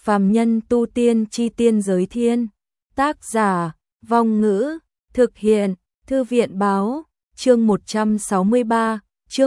Phàm nhân tu tiên chi tiên giới thiên. Tác giả, Vong Ngữ, thực hiện, Thư viện báo, chương 163,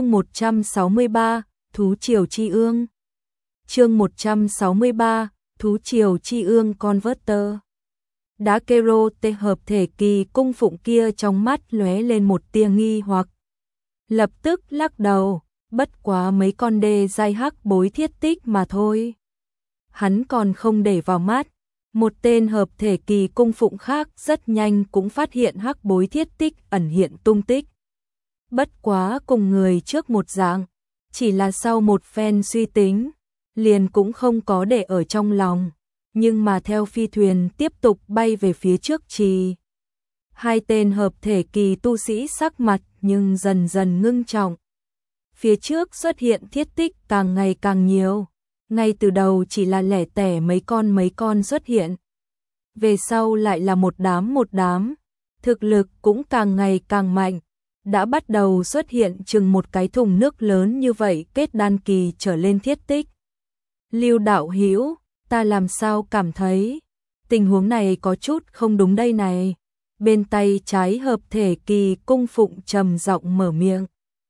Thú Triều Chi Ương. Chương 163, Thú Triều Chi Ương Converter. Đá kero tê hợp thể kỳ cung phụng kia trong mắt lóe lên một tia nghi hoặc. Lập tức lắc đầu, bất quá mấy con đê dai hắc bối thiết tích mà thôi. Hắn còn không để vào mắt, một tên hợp thể kỳ cung phụng khác rất nhanh cũng phát hiện hắc bối thiết tích ẩn hiện tung tích. Bất quá cùng người trước một dạng, chỉ là sau một phen suy tính, liền cũng không có để ở trong lòng, nhưng mà theo phi thuyền tiếp tục bay về phía trước trì. Hai tên hợp thể kỳ tu sĩ sắc mặt nhưng dần dần ngưng trọng. Phía trước xuất hiện thiết tích càng ngày càng nhiều, ngay từ đầu chỉ là lẻ tẻ mấy con xuất hiện. Về sau lại là một đám, thực lực cũng càng ngày càng mạnh, đã bắt đầu xuất hiện chừng một cái thùng nước lớn như vậy kết đan kỳ trở lên thiết tích. Lưu đạo hữu, ta làm sao cảm thấy tình huống này có chút không đúng đây này. Bên tay trái hợp thể kỳ cung phụng trầm giọng mở miệng.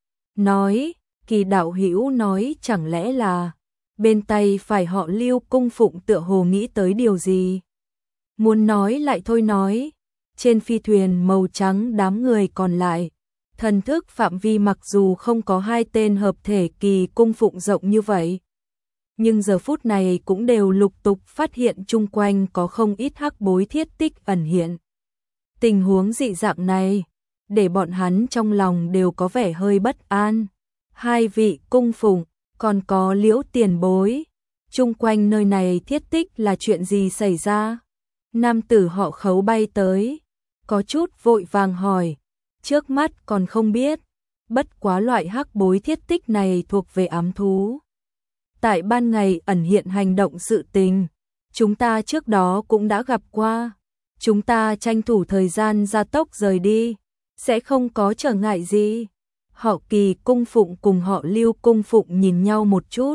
Nói, Kỳ đạo hữu nói chẳng lẽ là bên tay phải họ Lưu cung phụng tựa hồ nghĩ tới điều gì. Muốn nói lại thôi nói, trên phi thuyền màu trắng đám người còn lại, thần thức phạm vi mặc dù không có hai tên hợp thể kỳ cung phụng rộng như vậy, nhưng giờ phút này cũng đều lục tục phát hiện chung quanh có không ít hắc bối thiết tích ẩn hiện. Tình huống dị dạng này, để bọn hắn trong lòng đều có vẻ hơi bất an. Hai vị cung phụng, còn có Liễu tiền bối, chung quanh nơi này thiết tích là chuyện gì xảy ra? Nam tử họ Khấu bay tới, có chút vội vàng hỏi, trước mắt còn không biết, bất quá loại hắc bối thiết tích này thuộc về ám thú. Tại ban ngày ẩn hiện hành động sự tình, chúng ta trước đó cũng đã gặp qua, chúng ta tranh thủ thời gian gia tốc rời đi, sẽ không có trở ngại gì. Họ Kỳ cung phụng cùng họ Lưu cung phụng nhìn nhau một chút.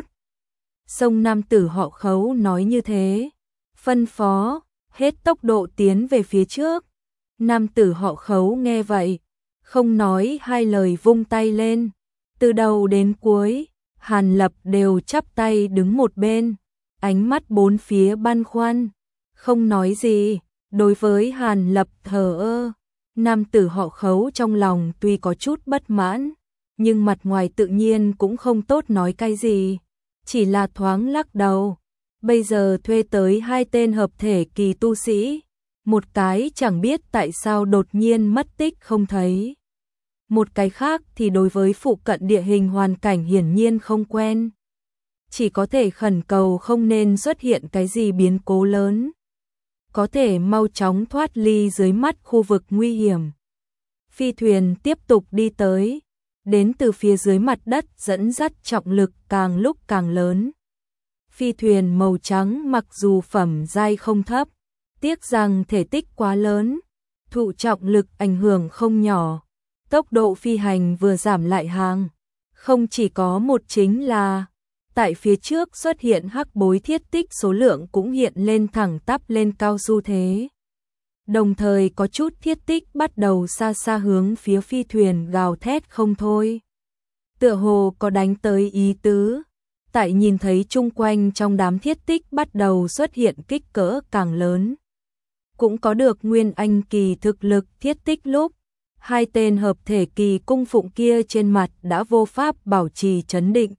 Song nam tử họ Khấu nói như thế, phân phó, hết tốc độ tiến về phía trước. Nam tử họ Khấu nghe vậy, không nói hai lời vung tay lên. Từ đầu đến cuối, Hàn Lập đều chắp tay đứng một bên, ánh mắt bốn phía băn khoăn, không nói gì. Đối với Hàn Lập thờ ơ, nam tử họ Khấu trong lòng tuy có chút bất mãn, nhưng mặt ngoài tự nhiên cũng không tốt nói cái gì, chỉ là thoáng lắc đầu. Bây giờ thuê tới hai tên hợp thể kỳ tu sĩ, một cái chẳng biết tại sao đột nhiên mất tích không thấy. Một cái khác thì đối với phụ cận địa hình hoàn cảnh hiển nhiên không quen. Chỉ có thể khẩn cầu không nên xuất hiện cái gì biến cố lớn, có thể mau chóng thoát ly dưới mắt khu vực nguy hiểm. Phi thuyền tiếp tục đi tới, đến từ phía dưới mặt đất dẫn dắt trọng lực càng lúc càng lớn. Phi thuyền màu trắng mặc dù phẩm giai không thấp, tiếc rằng thể tích quá lớn, thụ trọng lực ảnh hưởng không nhỏ. Tốc độ phi hành vừa giảm lại hàng, không chỉ có một chính là tại phía trước xuất hiện hắc bối thiết tích số lượng cũng hiện lên thẳng tắp lên cao xu thế. Đồng thời có chút thiết tích bắt đầu xa xa hướng phía phi thuyền gào thét không thôi. Tựa hồ có đánh tới ý tứ. Tại nhìn thấy chung quanh trong đám thiết tích bắt đầu xuất hiện kích cỡ càng lớn, cũng có được nguyên anh kỳ thực lực thiết tích lúc, hai tên hợp thể kỳ cung phụng kia trên mặt đã vô pháp bảo trì trấn định.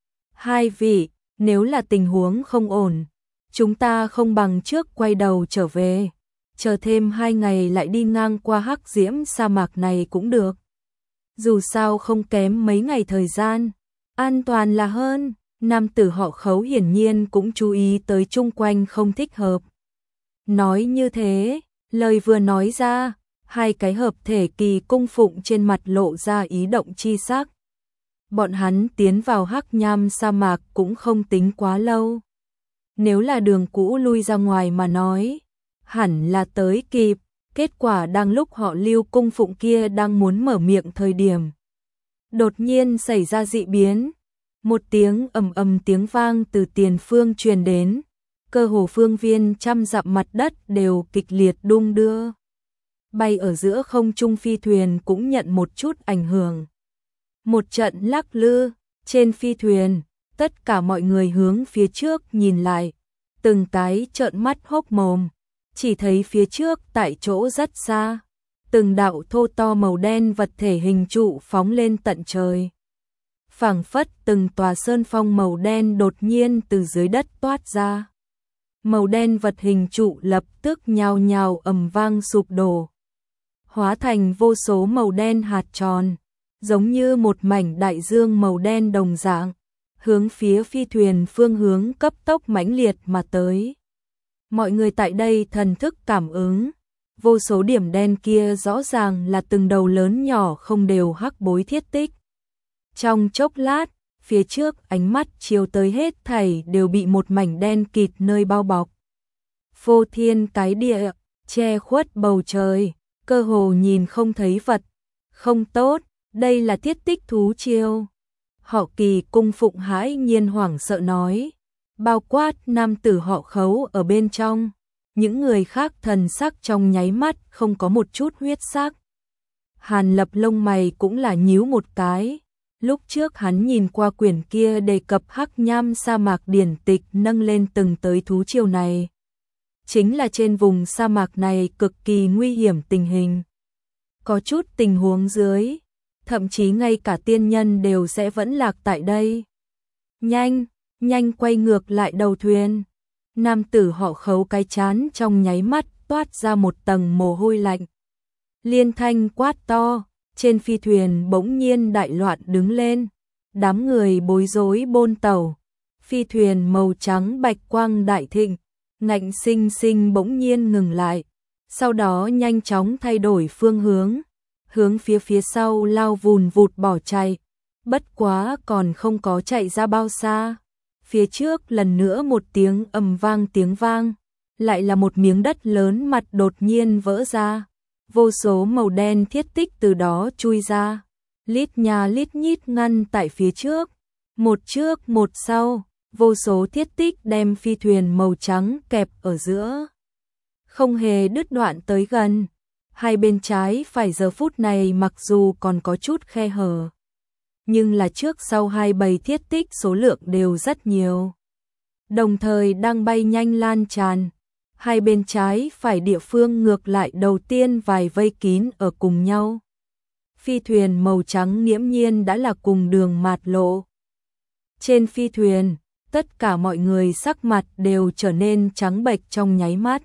Hai vị, nếu là tình huống không ổn, chúng ta không bằng trước quay đầu trở về, chờ thêm 2 ngày lại đi ngang qua hắc diễm sa mạc này cũng được. Dù sao không kém mấy ngày thời gian, an toàn là hơn. Nam tử họ Khấu hiển nhiên cũng chú ý tới chung quanh không thích hợp. Nói như thế, lời vừa nói ra, hai cái hợp thể kỳ cung phụng trên mặt lộ ra ý động chi sắc. Bọn hắn tiến vào hắc nham sa mạc cũng không tính quá lâu. Nếu là đường cũ lui ra ngoài mà nói, hẳn là tới kịp. Kết quả đang lúc họ Lưu cung phụng kia đang muốn mở miệng thời điểm, đột nhiên xảy ra dị biến. Một tiếng ầm ầm tiếng vang từ tiền phương truyền đến, cơ hồ phương viên trăm dặm mặt đất đều kịch liệt đung đưa. Bay ở giữa không trung phi thuyền cũng nhận một chút ảnh hưởng. Một trận lắc lư, trên phi thuyền, tất cả mọi người hướng phía trước nhìn lại, từng cái trợn mắt hốc mồm, chỉ thấy phía trước tại chỗ rất xa, từng đạo thô to màu đen vật thể hình trụ phóng lên tận trời. Phảng phất từng tòa sơn phong màu đen đột nhiên từ dưới đất toát ra. Màu đen vật hình trụ lập tức nhào nhào ầm vang sụp đổ, hóa thành vô số màu đen hạt tròn, giống như một mảnh đại dương màu đen đồng dạng, hướng phía phi thuyền phương hướng cấp tốc mãnh liệt mà tới. Mọi người tại đây thần thức cảm ứng, vô số điểm đen kia rõ ràng là từng đầu lớn nhỏ không đều hắc bối thiết tích. Trong chốc lát, phía trước ánh mắt chiếu tới hết thảy đều bị một mảnh đen kịt nơi bao bọc. Phô thiên cái địa, che khuất bầu trời, cơ hồ nhìn không thấy vật. Không tốt, đây là thiết tích thú triều. Họ Kỳ cung phụng hãi nhiên hoảng sợ nói, bao quát nam tử họ Khấu ở bên trong. Những người khác thần sắc trong nháy mắt không có một chút huyết sắc. Hàn Lập lông mày cũng là nhíu một cái. Lúc trước hắn nhìn qua quyển kia đề cập hắc nham sa mạc điển tịch nâng lên từng tới thú triều này. Chính là trên vùng sa mạc này cực kỳ nguy hiểm tình hình. Có chút tình huống dưới, thậm chí ngay cả tiên nhân đều sẽ vẫn lạc tại đây. Nhanh, nhanh quay ngược lại đầu thuyền. Nam tử họ Khấu cái chán trong nháy mắt toát ra một tầng mồ hôi lạnh. Liên thanh quát to, trên phi thuyền bỗng nhiên đại loạn đứng lên. Đám người bối rối bôn tàu. Phi thuyền màu trắng bạch quang đại thịnh, ngạnh sinh sinh bỗng nhiên ngừng lại. Sau đó nhanh chóng thay đổi phương hướng phía sau lao vùn vụt bỏ chạy. Bất quá còn không có chạy ra bao xa. Phía trước lần nữa một tiếng ầm vang tiếng vang, lại là một miếng đất lớn mặt đột nhiên vỡ ra. Vô số màu đen thiết tích từ đó chui ra, lít nhà lít nhít ngăn tại phía trước. Một trước một sau, vô số thiết tích đem phi thuyền màu trắng kẹp ở giữa. Không hề đứt đoạn tới gần. Hai bên trái phải giờ phút này mặc dù còn có chút khe hở, nhưng là trước sau hai bầy thiết tích số lượng đều rất nhiều. Đồng thời đang bay nhanh lan tràn. Hai bên trái phải địa phương ngược lại đầu tiên vài vây kín ở cùng nhau. Phi thuyền màu trắng nghiễm nhiên đã là cùng đường mạt lộ. Trên phi thuyền, tất cả mọi người sắc mặt đều trở nên trắng bệch trong nháy mắt.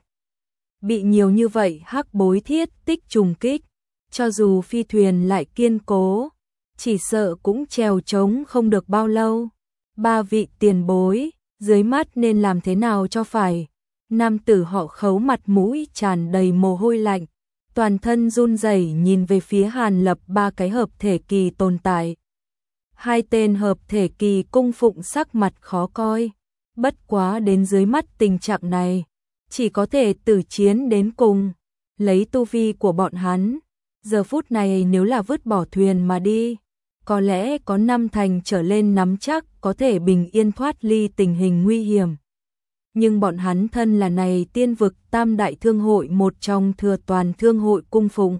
Bị nhiều như vậy hắc bối thiết tích trùng kích, cho dù phi thuyền lại kiên cố, chỉ sợ cũng trèo trống không được bao lâu. Ba vị tiền bối, dưới mắt nên làm thế nào cho phải? Nam tử họ Khấu mặt mũi tràn đầy mồ hôi lạnh, toàn thân run rẩy nhìn về phía Hàn Lập ba cái hợp thể kỳ tồn tại. Hai tên hợp thể kỳ cung phụng sắc mặt khó coi, bất quá đến dưới mắt tình trạng này, chỉ có thể tử chiến đến cùng. Lấy tu vi của bọn hắn, giờ phút này nếu là vứt bỏ thuyền mà đi, có lẽ có 5 thành trở lên nắm chắc có thể bình yên thoát ly tình hình nguy hiểm. Nhưng bọn hắn thân là này tiên vực tam đại thương hội một trong thừa toàn thương hội cung phụng,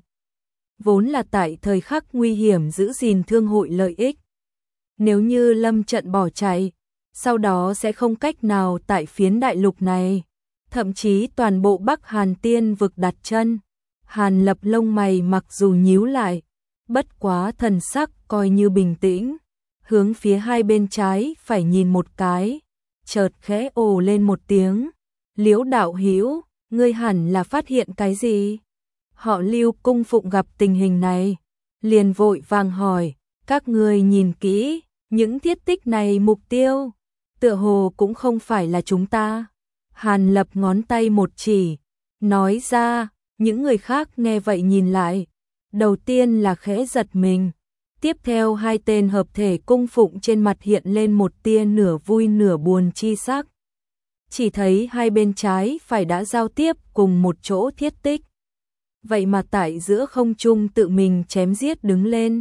vốn là tại thời khắc nguy hiểm giữ gìn thương hội lợi ích. Nếu như lâm trận bỏ chạy, sau đó sẽ không cách nào tại phiến đại lục này, thậm chí toàn bộ Bắc Hàn tiên vực đặt chân. Hàn Lập lông mày mặc dù nhíu lại, bất quá thần sắc coi như bình tĩnh, hướng phía hai bên trái phải nhìn một cái, chợt khẽ ồ lên một tiếng. Liễu đạo hữu, ngươi hẳn là phát hiện cái gì? Họ Lưu cung phụng gặp tình hình này, liền vội vàng hỏi, các ngươi nhìn kỹ, những thiết tích này mục tiêu, tựa hồ cũng không phải là chúng ta. Hàn Lập ngón tay một chỉ, nói ra. Những người khác nghe vậy nhìn lại, đầu tiên là khẽ giật mình, tiếp theo hai tên hợp thể cung phụng trên mặt hiện lên một tia nửa vui nửa buồn chi sắc. Chỉ thấy hai bên trái phải đã giao tiếp cùng một chỗ thiết tích. Vậy mà tại giữa không trung tự mình chém giết đứng lên,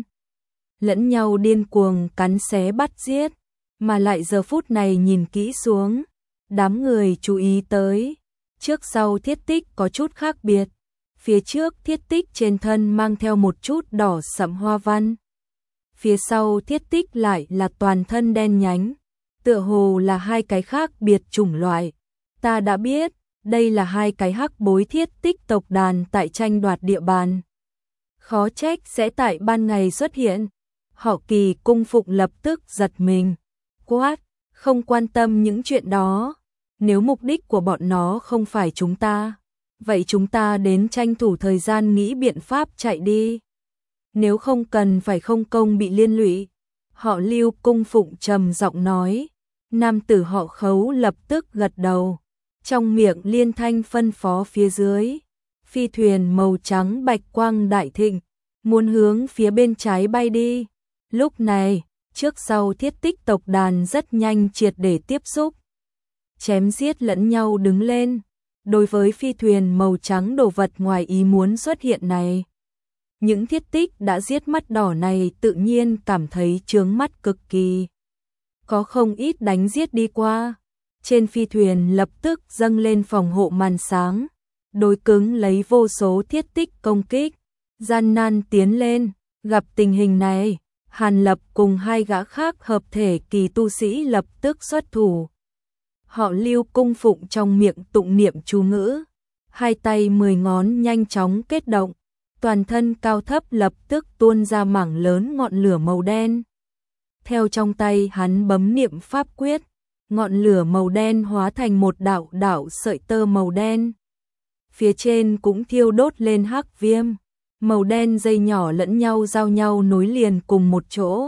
lẫn nhau điên cuồng cắn xé bắt giết, mà lại giờ phút này nhìn kỹ xuống, Đám người chú ý tới, trước sau Thiết Tích có chút khác biệt. Phía trước Thiết Tích trên thân mang theo một chút đỏ sẫm hoa văn. Phía sau Thiết Tích lại là toàn thân đen nhánh, tựa hồ là hai cái khác biệt chủng loại. Ta đã biết, đây là hai cái hắc bối Thiết Tích tộc đàn tại tranh đoạt địa bàn. Khó trách sẽ tại ban ngày xuất hiện. Họ Kỳ cung phụng lập tức giật mình, quát, không quan tâm những chuyện đó. Nếu mục đích của bọn nó không phải chúng ta, vậy chúng ta đến tranh thủ thời gian nghĩ biện pháp chạy đi. Nếu không cần phải không công bị liên lụy. Họ Lưu cung phụng trầm giọng nói. Nam tử họ Khấu lập tức gật đầu, trong miệng liên thanh phân phó phía dưới. Phi thuyền màu trắng bạch quang đại thịnh, muốn hướng phía bên trái bay đi. Lúc này, trước sau Thiết Tích tộc đàn rất nhanh triệt để tiếp xúc, chém giết lẫn nhau đứng lên. Đối với phi thuyền màu trắng đồ vật ngoài ý muốn xuất hiện này, những Thiết Tích đã giết mắt đỏ này tự nhiên cảm thấy chướng mắt cực kỳ. Có không ít đánh giết đi qua, trên phi thuyền lập tức dâng lên phòng hộ màn sáng, đối cứng lấy vô số Thiết Tích công kích, gian nan tiến lên. Gặp tình hình này, Hàn Lập cùng hai gã khác hợp thể kỳ tu sĩ lập tức xuất thủ. Họ Lưu cung phụng trong miệng tụng niệm chú ngữ, hai tay 10 ngón nhanh chóng kết động, toàn thân cao thấp lập tức tuôn ra mảng lớn ngọn lửa màu đen. Theo trong tay hắn bấm niệm pháp quyết, ngọn lửa màu đen hóa thành một đạo đạo sợi tơ màu đen. Phía trên cũng thiêu đốt lên hắc viêm, màu đen dây nhỏ lẫn nhau giao nhau nối liền cùng một chỗ,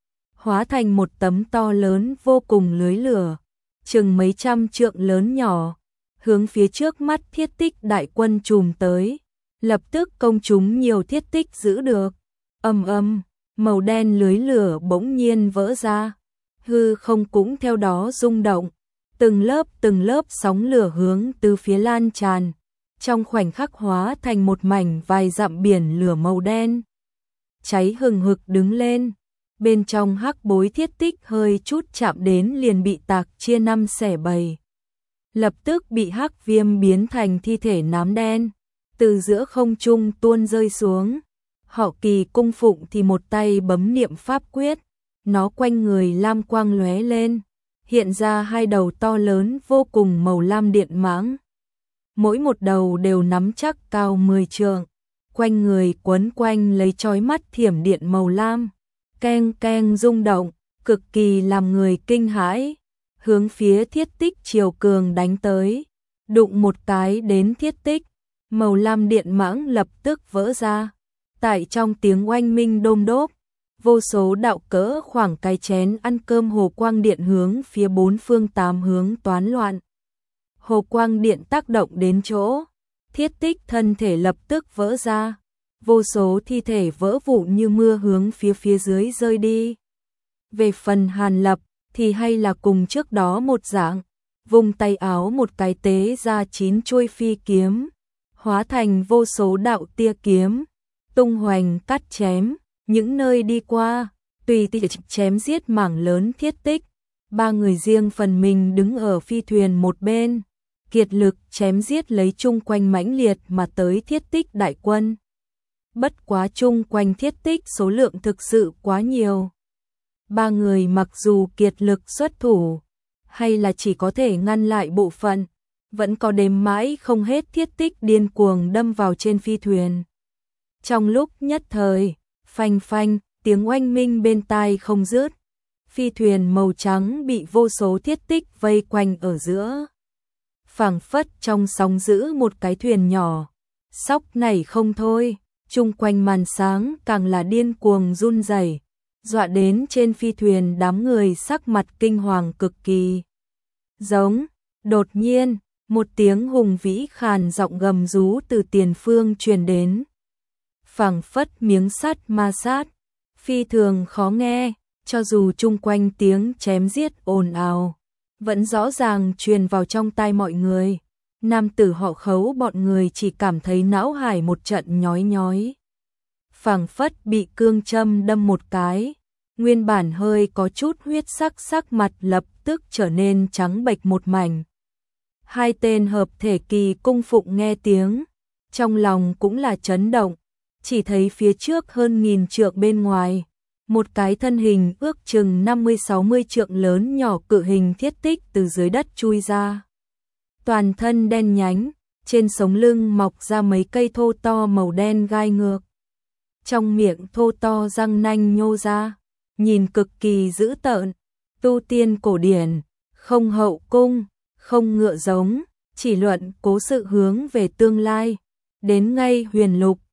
hóa thành một tấm to lớn vô cùng lưới lửa, chừng mấy trăm trượng lớn nhỏ, hướng phía trước mắt Thiết Tích đại quân trùm tới. Lập tức công chúng nhiều Thiết Tích giữ được. Ầm ầm, màu đen lưới lửa bỗng nhiên vỡ ra, hư không cũng theo đó rung động, từng lớp sóng lửa hướng từ phía lan tràn, trong khoảnh khắc hóa thành một mảnh vài dặm biển lửa màu đen, cháy hừng hực đứng lên. Bên trong hắc bối Thiết Tích hơi chút chạm đến liền bị tạc chia năm xẻ bảy, lập tức bị hắc viêm biến thành thi thể nám đen, từ giữa không trung tuôn rơi xuống. Họ Kỳ cung phụng thì một tay bấm niệm pháp quyết, nó quanh người lam quang lóe lên, hiện ra hai đầu to lớn vô cùng màu lam điện mãng. Mỗi một đầu đều nắm chắc cao 10 trượng, quanh người quấn quanh lấy chói mắt thiểm điện màu lam, keng keng rung động, cực kỳ làm người kinh hãi, hướng phía Thiết Tích chiều cường đánh tới. Đụng một cái đến Thiết Tích, màu lam điện mãng lập tức vỡ ra. Tại trong tiếng oanh minh đôm đốp, vô số đạo cỡ khoảng cái chén ăn cơm hồ quang điện hướng phía bốn phương tám hướng toán loạn. Hồ quang điện tác động đến chỗ, Thiết Tích thân thể lập tức vỡ ra, vô số thi thể vỡ vụn như mưa hướng phía dưới rơi đi. Về phần Hàn Lập thì hay là cùng trước đó một dạng, vùng tay áo một cái tế ra 9 chuôi phi kiếm, hóa thành vô số đạo tia kiếm, tung hoành cắt chém, những nơi đi qua, tùy tiện chém giết mảng lớn Thiết Tích. Ba người riêng phần mình đứng ở phi thuyền một bên, kiệt lực chém giết lấy chung quanh mãnh liệt mà tới Thiết Tích đại quân. Bất quá chung quanh Thiết Tích số lượng thực sự quá nhiều. Ba người mặc dù kiệt lực xuất thủ, hay là chỉ có thể ngăn lại bộ phận, vẫn có đếm mãi không hết Thiết Tích điên cuồng đâm vào trên phi thuyền. Trong lúc nhất thời, phanh phanh, tiếng oanh minh bên tai không dứt, phi thuyền màu trắng bị vô số Thiết Tích vây quanh ở giữa. Phảng phất trong sóng giữ một cái thuyền nhỏ, sóc nảy không thôi, chung quanh màn sáng càng là điên cuồng run rẩy, dọa đến trên phi thuyền đám người sắc mặt kinh hoàng cực kỳ. Giống, đột nhiên, một tiếng hùng vĩ khàn giọng gầm rú từ tiền phương truyền đến. Phảng phất miếng sắt ma sát, phi thường khó nghe, cho dù chung quanh tiếng chém giết ồn ào, vẫn rõ ràng truyền vào trong tai mọi người. Nam tử họ Khấu bọn người chỉ cảm thấy não hải một trận nhói nhói. Phảng phất bị cương châm đâm một cái, nguyên bản hơi có chút huyết sắc sắc mặt lập tức trở nên trắng bệch một mảnh. Hai tên hợp thể kỳ cung phụng nghe tiếng, trong lòng cũng là chấn động, chỉ thấy phía trước hơn 1000 trượng bên ngoài, một cái thân hình ước chừng 50-60 trượng lớn nhỏ cự hình thiết tích từ dưới đất chui ra. Toàn thân đen nhánh, trên sống lưng mọc ra mấy cây thô to màu đen gai ngược. Trong miệng thô to răng nanh nhô ra, nhìn cực kỳ dữ tợn, tu tiên cổ điển, không hậu cung, không ngựa giống, chỉ luận cố sự hướng về tương lai, đến ngay huyền lục,